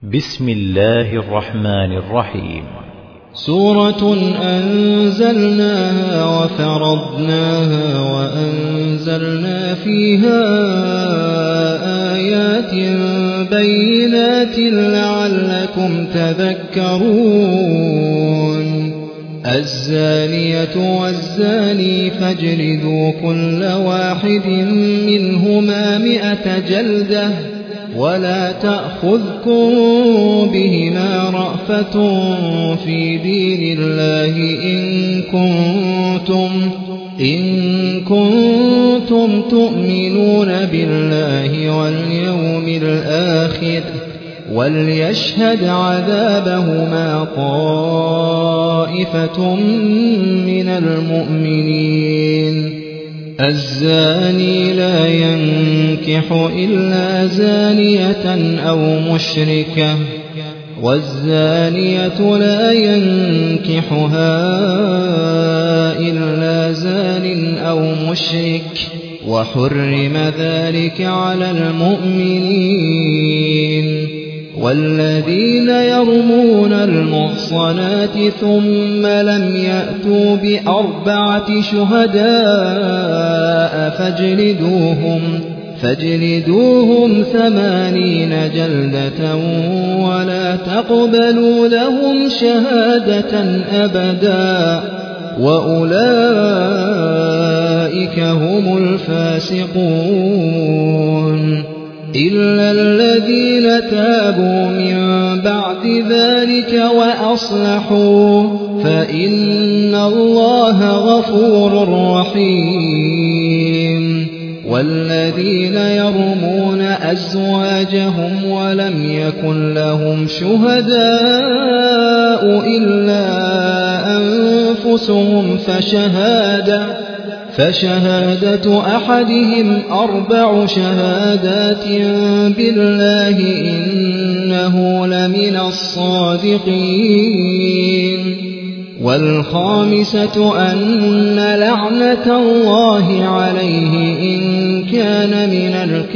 بسم الله الرحمن الرحيم. سورة أنزلناها وفرضناها وأنزلنا فيها آيات بينات لعلكم تذكرون. الزانية والزاني فاجلدوا كل واحد منهما 100 جلدة ولا تأخذكم بهما رأفة في دين الله إن كنتم تؤمنون بالله واليوم الآخر وليشهد عذابهما طائفة من المؤمنين. الزاني لا ينكح إلا زانية أو مشركة والزانية لا ينكحها إلا زان أو مشرك وحرم ذلك على المؤمنين. والذين يرمون المحصنات ثم لم يأتوا ب4 شهداء فاجلدوهم 80 جلدة ولا تقبلوا لهم شهادة أبدا وأولئك هم الفاسقون. إلا الذين تابوا من بعد ذلك وأصلحوا فإن الله غفور رحيم. والذين يرمون أزواجهم ولم يكن لهم شهداء إلا أنفسهم فشهادة أحدهم 4 شهادات بالله إنه لمن الصادقين. والخامسة أن لعنة الله عليه إن كان من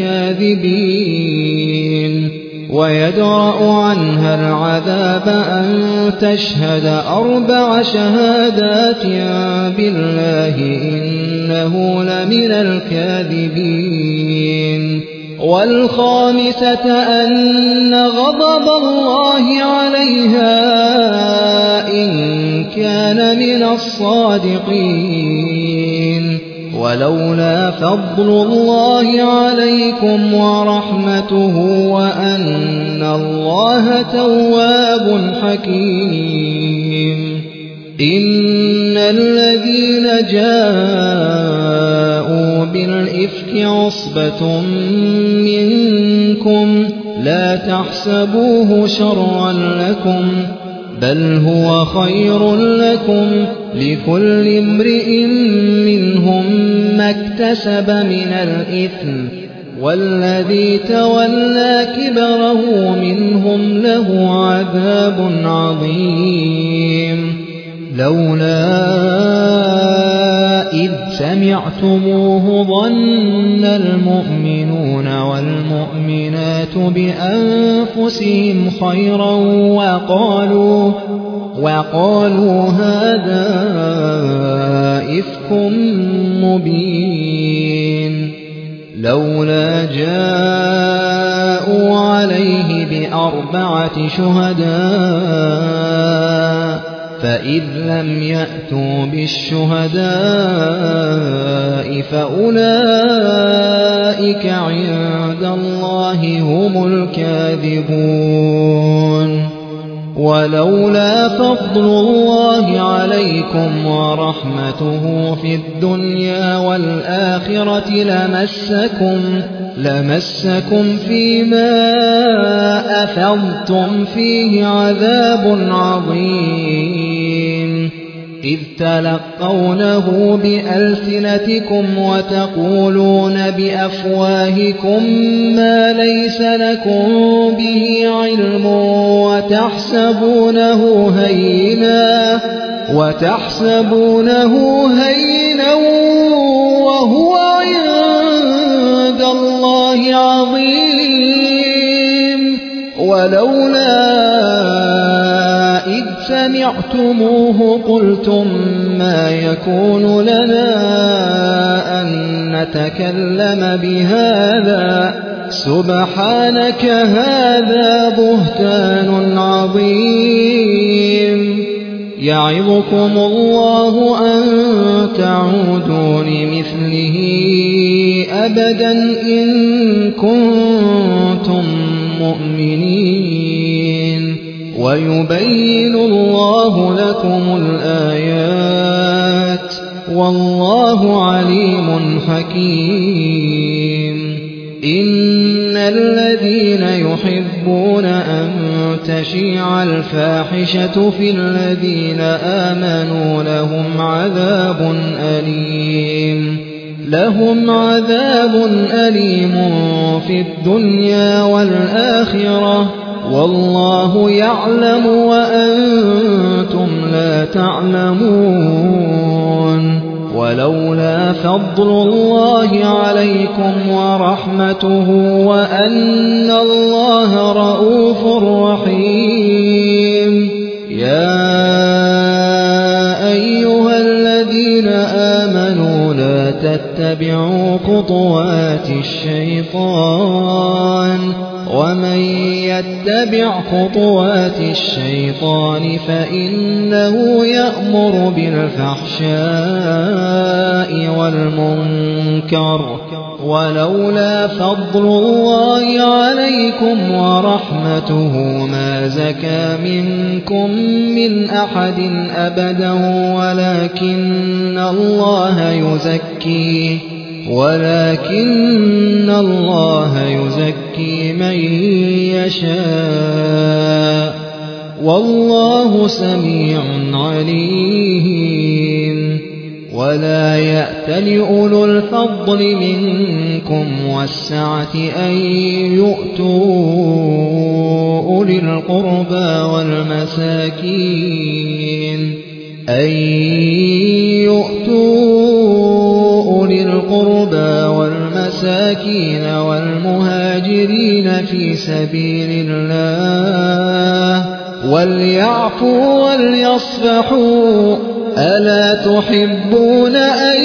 الكاذبين. ويدرأ عنها العذاب أن تشهد 4 شهادات بالله إنه لمن الكاذبين. والخامسة أن غضب الله عليها إن كان من الصادقين. ولولا فضل الله عليكم ورحمته وأن الله تواب حكيم. إن الذين جاءوا بالإفك عصبة منكم لا تحسبوه شرا لكم بل هو خير لكم لكل امرئ منهم ما اكتسب من الإثم والذي تولى كبره منهم له عذاب عظيم. لولا إذ سمعتموه ظن المؤمنون والمؤمنات بأنفسهم خيرا وقالوا هذا إفك مبين. لولا جاءوا عليه ب4 شهداء فإذ لم يأتوا بالشهداء فأولئك عند الله هم الكاذبون. ولولا فضل الله عليكم ورحمته في الدنيا والآخرة لمسكم فيما أفضتم فيه عذاب عظيم. إذ تلقونه بألسنتكم وتقولون بأفواهكم ما ليس لكم به علم وتحسبونه هينا وهو عند الله عظيم. ولولا إذ سمعتموه قلتم ما يكون لنا أن نتكلم بهذا سبحانك هذا بهتان عظيم يعظكم الله أن تعودوا لمثله أبدا إن كنتم مؤمنين ويبين الله لكم الآيات والله عليم حكيم إن الذين يحبون أن تشيع الفاحشة في الذين آمنوا لهم عذاب أليم في الدنيا والآخرة والله يعلم وأنتم لا تعلمون ولولا فضل الله عليكم ورحمته وأن الله رؤوف رحيم يا أيها الذين آمنوا لا تتبعوا خطوات الشيطان ومن يتبع خطوات الشيطان فإنه يأمر بالفحشاء والمنكر ولولا فضل الله عليكم ورحمته ما زكى منكم من أحد أبدا ولكن الله يزكي من يشاء والله سميع عليم ولا يأتل أولو الفضل منكم والسعة أن يؤتوا أولي القربى والمساكين والمهاجرين في سبيل الله وليعفوا وليصفحوا ألا تحبون أن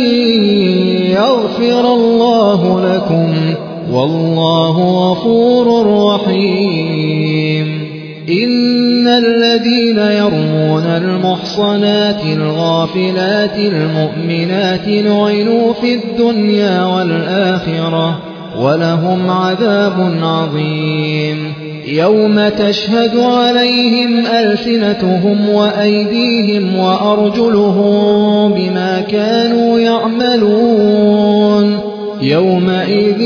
يغفر الله لكم والله غفور رحيم إن الذين يرمون المحصنات الغافلات المؤمنات لعنوا في الدنيا والآخرة ولهم عذاب عظيم يوم تشهد عليهم ألسنتهم وأيديهم وأرجلهم بما كانوا يعملون يومئذ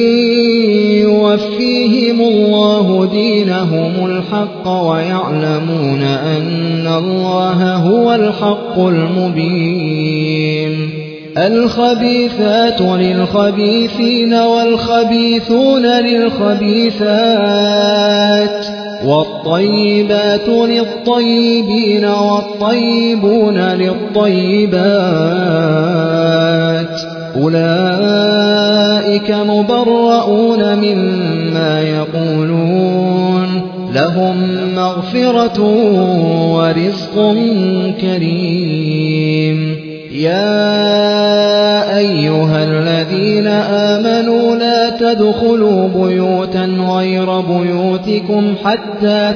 يوفيهم الله دينهم الحق ويعلمون أن الله هو الحق المبين الخبيثات للخبيثين والخبيثون للخبيثات والطيبات للطيبين والطيبون للطيبات أولئك مبرؤون مما يقولون لهم مغفرة ورزق كريم يا أيها الذين آمنوا لا تدخلوا بيوتا غير بيوتكم حتى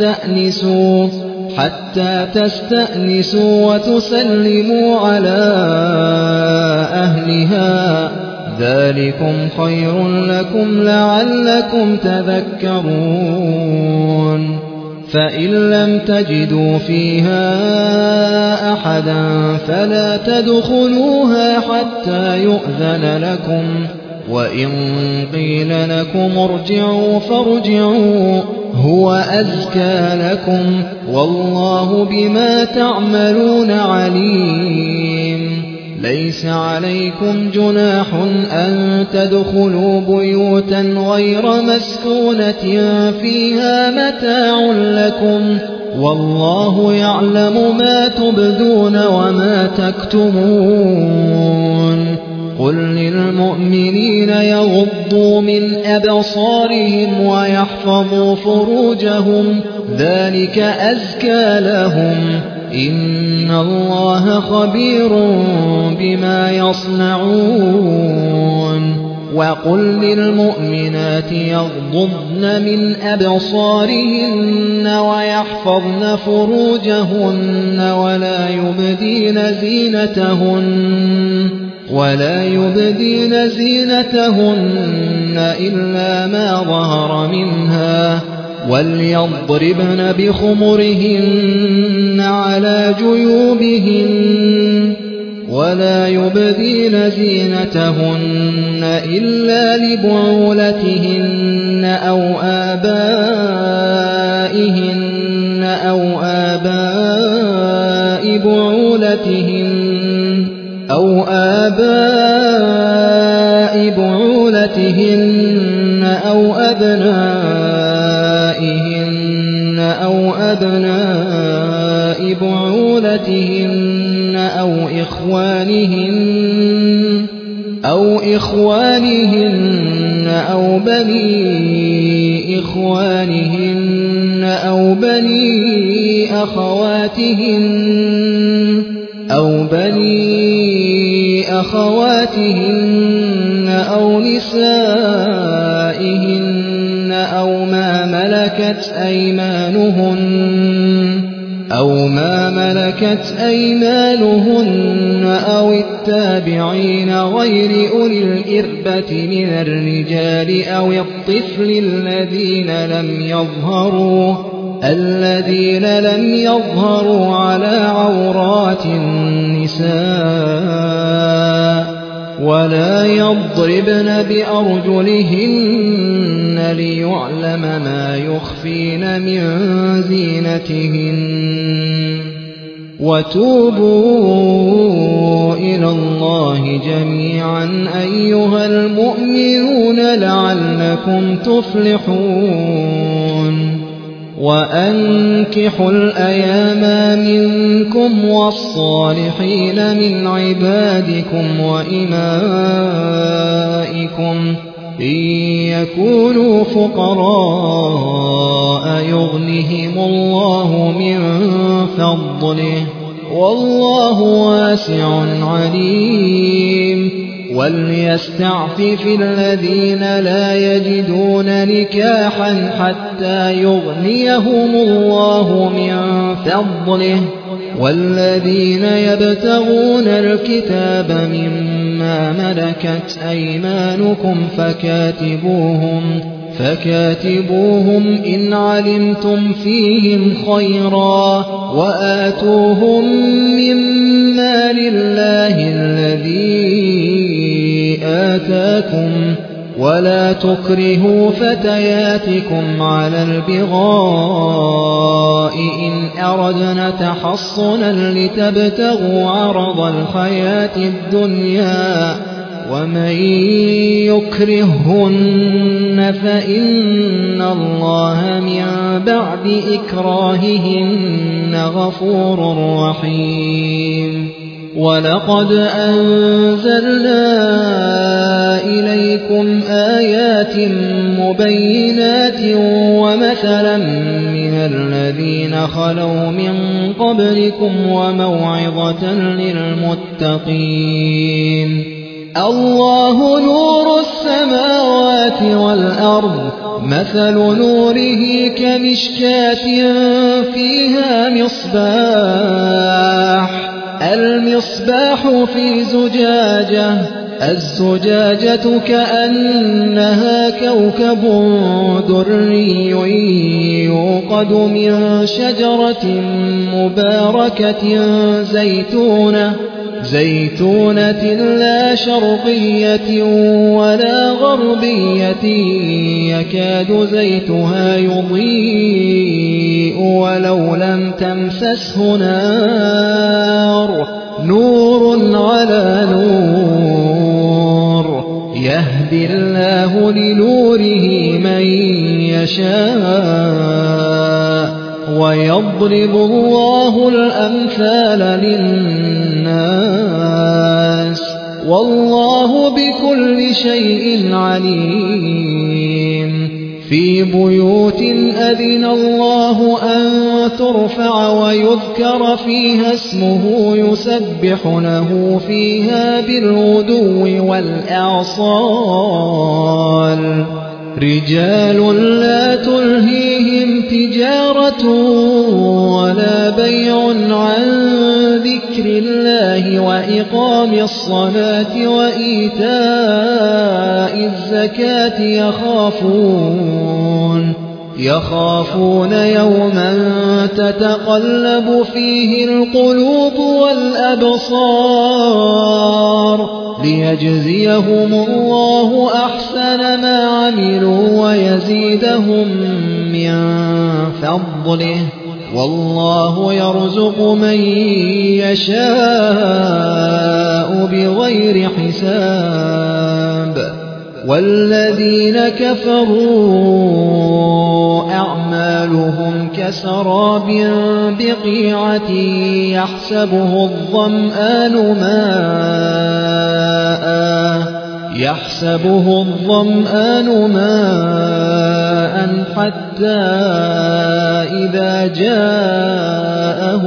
تستأنسوا وتسلموا على أهلها ذلكم خير لكم لعلكم تذكرون فإن لم تجدوا فيها أحدا فلا تدخلوها حتى يؤذن لكم وإن قيل لكم ارجعوا فارجعوا هو أزكى لكم والله بما تعملون عليم ليس عليكم جناح أن تدخلوا بيوتا غير مسكونة فيها متاع لكم والله يعلم ما تبدون وما تكتمون قل للمؤمنين يغضوا من أبصارهم ويحفظوا فروجهم ذلك أزكى لهم إن الله خبير بما يصنعون وقل للمؤمنات يغضضن من أبصارهن ويحفظن فروجهن ولا يبدين زينتهن إلا ما ظهر منها وليضربن بخمرهن على جيوبهن ولا يبدين زينتهن إلا لبعولتهن أو آباء بعولتهن أو أبنائهن أو أبناء بعولتهن أو إخوانهن أو بني إخوانهن أو بني أخواتهن أو نسائهن أو ما ملكت أيمانهن أو التابعين غير أولي الإربة من الرجال أو الطفل الذين لم يظهروا على عورات النساء ولا يضربن بأرجلهن ليعلم ما يخفين من زينتهن وتوبوا إلى الله جميعا أيها المؤمنون لعلكم تفلحون وأنكحوا الأيام منكم والصالحين من عبادكم وإمائكم إن يكونوا فقراء يغنهم الله من فضله والله واسع عليم وليستعفف الذين لا يجدون نكاحا حتى يغنيهم الله من فضله والذين يبتغون الكتاب مما ملكت أيمانكم فكاتبوهم إن علمتم فيهم خيرا وآتوهم مما لله الذي آتاكم ولا تكرهوا فتياتكم على البغاء إن أردنا تحصنا لتبتغوا عرض الحياة الدنيا ومن يكرهن فإن الله من بعد إكراههن غفور رحيم ولقد أنزلنا إليكم آيات مبينات ومثلا من الذين خلوا من قبلكم وموعظة للمتقين الله نور السماوات والأرض مثل نوره كمشكاة فيها المصباح في زجاجة الزجاجة كأنها كوكب دري يوقد من شجرة مباركة زيتونة لا شرقية ولا غربية يكاد زيتها يضيء ولو لم تمسسه نور على نور يهدي الله لنوره من يشاء ويضرب الله الأمثال للناس والله بكل شيء عليم في بيوت أذن الله أن ترفع ويذكر فيها اسمه يسبح له فيها بالغدو والأعصال رجال لا تلهيهم تجارة ولا بيع عن ذكر الله وإقام الصلاة وإيتاء الزكاة يخافون يوما تتقلب فيه القلوب والأبصار ليجزيهم الله أحسن ما عملوا ويزيدهم من فضله والله يرزق من يشاء بغير حساب والذين كفروا أعمالهم كسراب بقيعة يحسبه الظمآن ماء حتى إذا جاءه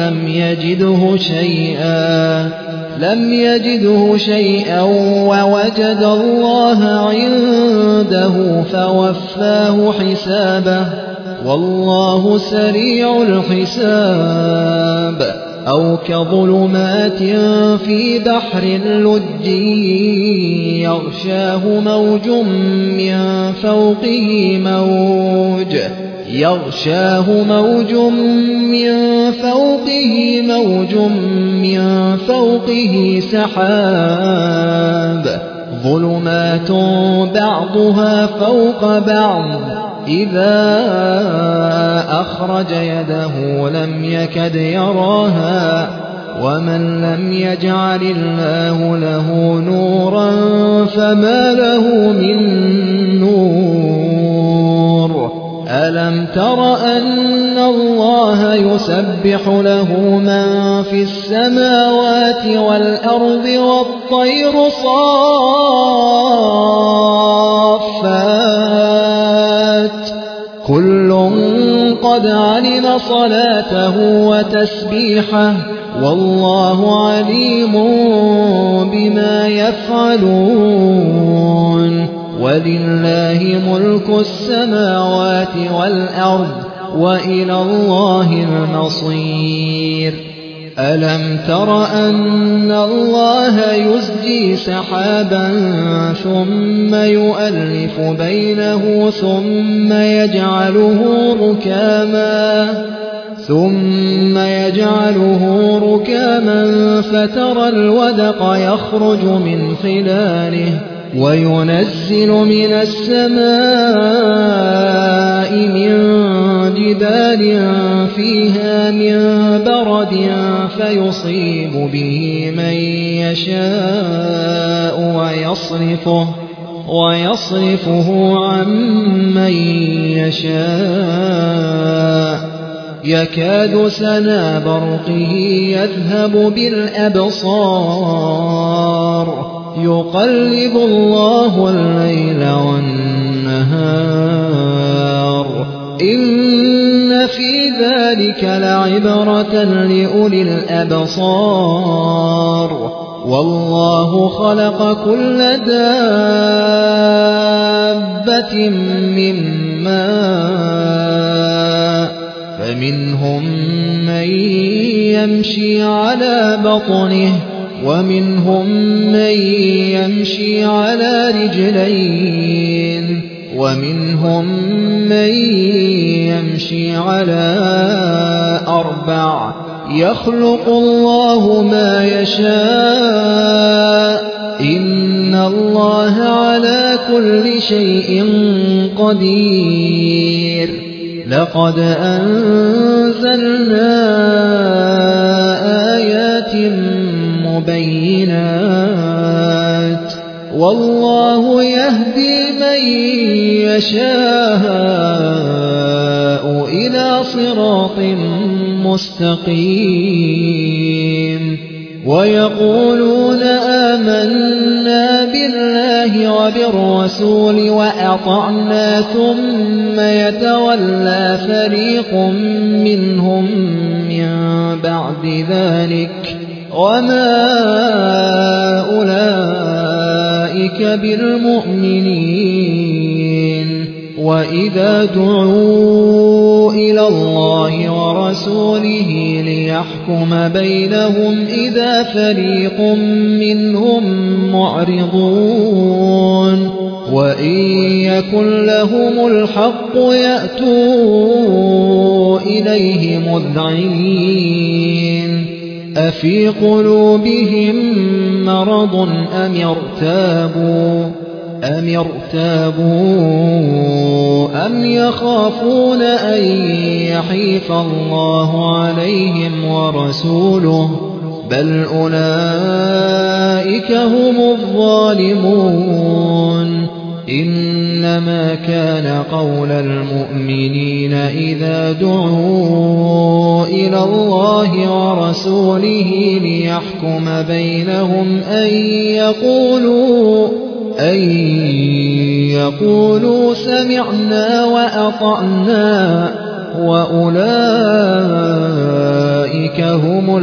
لم يجده شيئا ووجد الله عنده فوفاه حسابه والله سريع الحساب أو كظلمات في بحر لج يغشاه موج من فوقه سحاب ظلمات بعضها فوق بعض إذا أخرج يده لم يكد يراها ومن لم يجعل الله له نورا فما له من نور ألم تر أن الله يسبح له من في السماوات والأرض والطير صافات كل قد علم صلاته وتسبيحه والله عليم بما يفعلون ولله ملك السماوات والأرض وإلى الله المصير ألم تر أن الله يزجي سحابا ثم يؤلف بينه ثم يجعله ركاما فترى الودق يخرج من خلاله وينزل من السماء من جبال فيها من برد فيصيب به من يشاء ويصرفه عن من يشاء يكاد سنا برقه يذهب بالأبصار يقلب الله الليل والنهار إن في ذلك لعبرة لأولي الأبصار والله خلق كل دابة من ماء فمنهم من يمشي على بطنه ومنهم من يمشي على رجلين ومنهم من يمشي على 4 يخلق الله ما يشاء إن الله على كل شيء قدير لقد أنزلنا آيات مبينات والله يهدي من يشاء إلى صراط مستقيم ويقولون آمنا بالله وبالرسول وأطعنا ثم يتولى فريق منهم من بعد ذلك وما أولئك بالمؤمنين وإذا دعوا إلى الله ورسوله ليحكم بينهم إذا فريق منهم معرضون وإن يكن لهم الحق يأتوا إليه مذعنين أفي قلوبهم مرض أم ارتابوا أم يخافون أن يحيف الله عليهم ورسوله بل أولئك هم الظالمون إنما كان قول المؤمنين إذا دعوا إلى الله ورسوله ليحكم بينهم أن يقولوا سمعنا وأطعنا وأولئك هم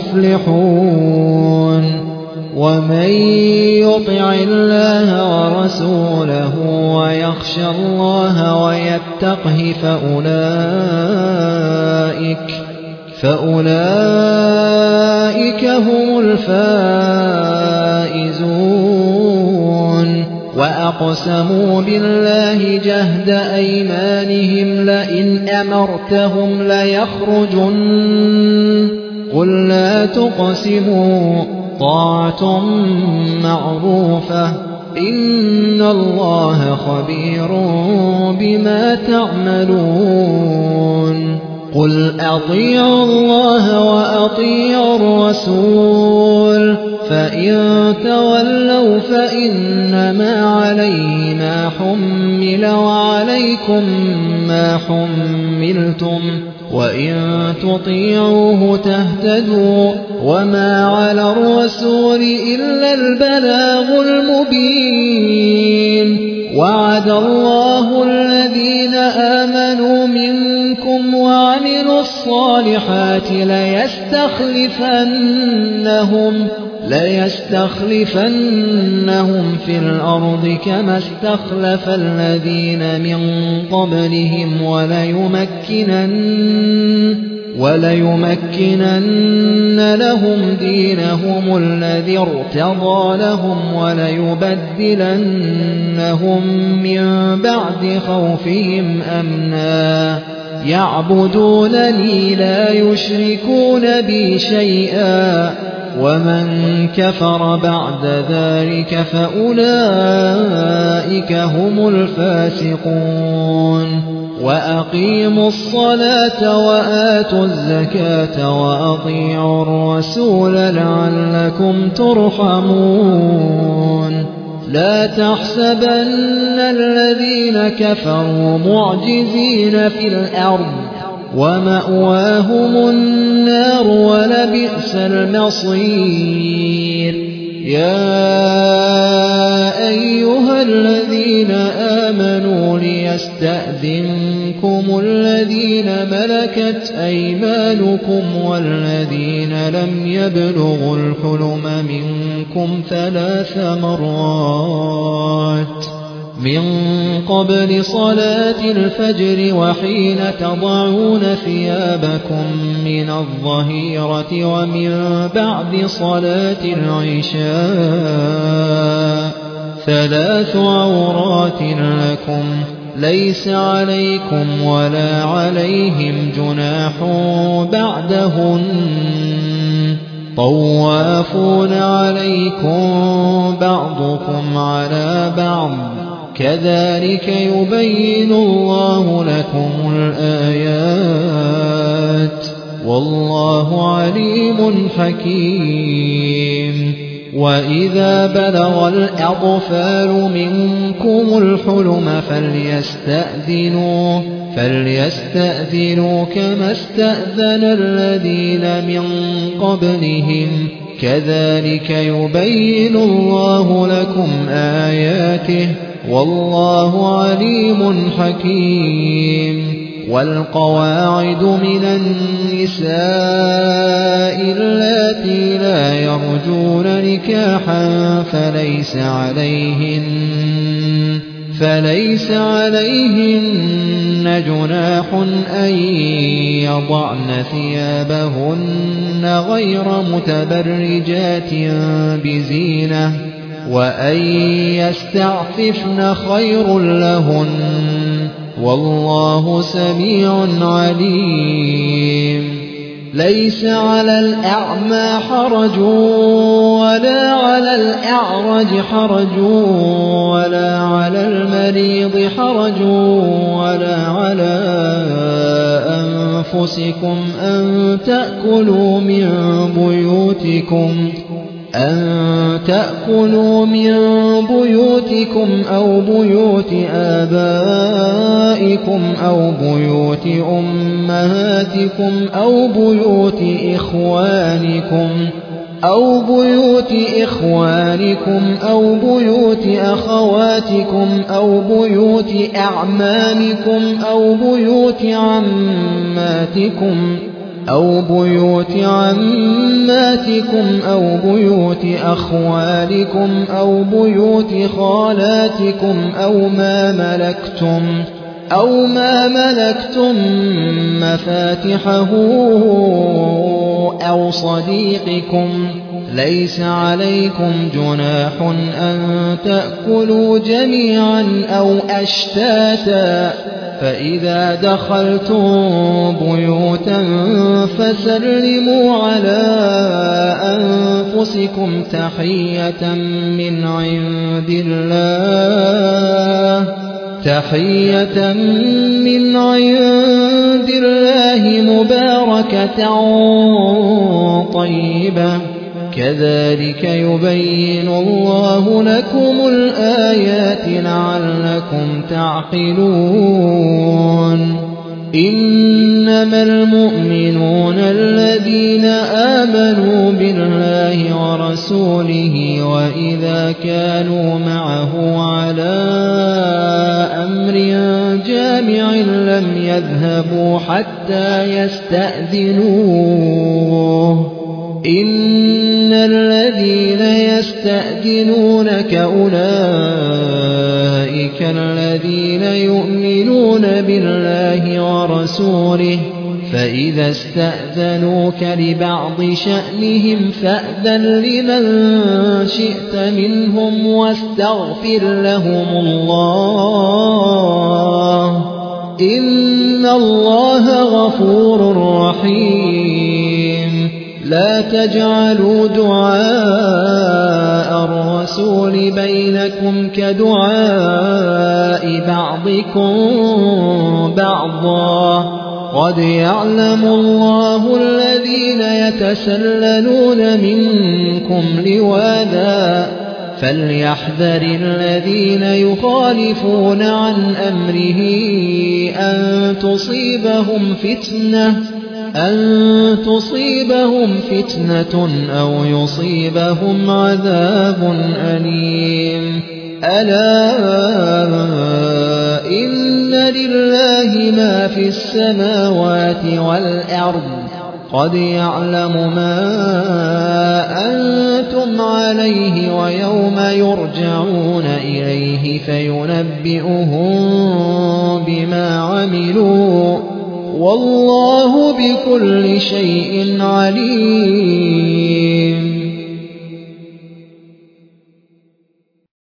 المفلحون ومن يطع الله ورسوله ويخشى الله ويتقه فأولئك هم الفائزون وأقسموا بالله جهد أيمانهم لئن أمرتهم ليخرجن قل لا تقسموا طاعة معروفة إن الله خبير بما تعملون قل أطيعوا الله وأطيعوا الرسول فإن تولوا فإنما عليه ما حمل وعليكم ما حملتم وإن تطيعوه تهتدوا وما على الرسول إلا البلاغ المبين وعد الله الذين آمنوا منكم وعملوا الصالحات ليستخلفنهم في الأرض كما استخلف الذين من قبلهم وليمكنن لهم دينهم الذي ارتضى لهم وليبدلنهم من بعد خوفهم أمنا يعبدونني لا يشركون بي شيئا ومن كفر بعد ذلك فأولئك هم الفاسقون وأقيموا الصلاة وآتوا الزكاة وأطيعوا الرسول لعلكم ترحمون لا تحسبن الذين كفروا معجزين في الأرض ومأواهم النار ولبئس المصير يا أيها الذين آمنوا ليستأذنكم الذين ملكت أيمانكم والذين لم يبلغوا الحلم منكم 3 مرات من قبل صلاة الفجر وحين تضعون ثيابكم من الظهيرة ومن بعد صلاة العشاء 3 عورات لكم ليس عليكم ولا عليهم جناح بعدهن طوافون عليكم بعضكم على بعض كذلك يبين الله لكم الآيات والله عليم حكيم وإذا بلغ الأطفال منكم الحلم فليستأذنوا كما استأذن الذين من قبلهم كذلك يبين الله لكم آياته والله عليم حكيم والقواعد من النساء اللاتي لا يرجون نكاحا فليس عليهن جناح أن يضعن ثيابهن غير متبرجات بزينة وأن يستعففن خير لهن والله سميع عليم ليس على الأعمى حرج ولا على الأعرج حرج ولا على المريض حرج ولا على أنفسكم أن تأكلوا من بيوتكم أو بيوت آبائكم أو بيوت أمهاتكم أو بيوت إخوانكم أو بيوت أخواتكم أو بيوت أعمامكم أو بيوت عماتكم أو بيوت أخوالكم أو بيوت خالاتكم أو ما ملكتم مفاتحه أو صديقكم ليس عليكم جناح أن تأكلوا جميعا أو أشتاتا فإذا دخلتم بيوتا فسلموا على أنفسكم تحية من عند الله مباركة طيبة كذلك يبين الله لكم الآيات لعلكم تعقلون إنما المؤمنون الذين آمنوا بالله ورسوله وإذا كانوا معه على أمر جامع لم يذهبوا حتى يستأذنوه إن الذين يستأذنونك أولئك الذين يؤمنون بالله ورسوله فإذا استأذنوك لبعض شأنهم فأذن لمن شئت منهم واستغفر لهم الله إن الله غفور رحيم لا تجعلوا دعاء الرسول بينكم كدعاء بعضكم بعضا قد يعلم الله الذين يتسللون منكم لواذا فليحذر الذين يخالفون عن أمره أن تصيبهم فتنة أو يصيبهم عذاب أليم ألا إن لله ما في السماوات والأرض قد يعلم ما أنتم عليه ويوم يرجعون إليه فينبئهم بما عملوا والله بكل شيء عليم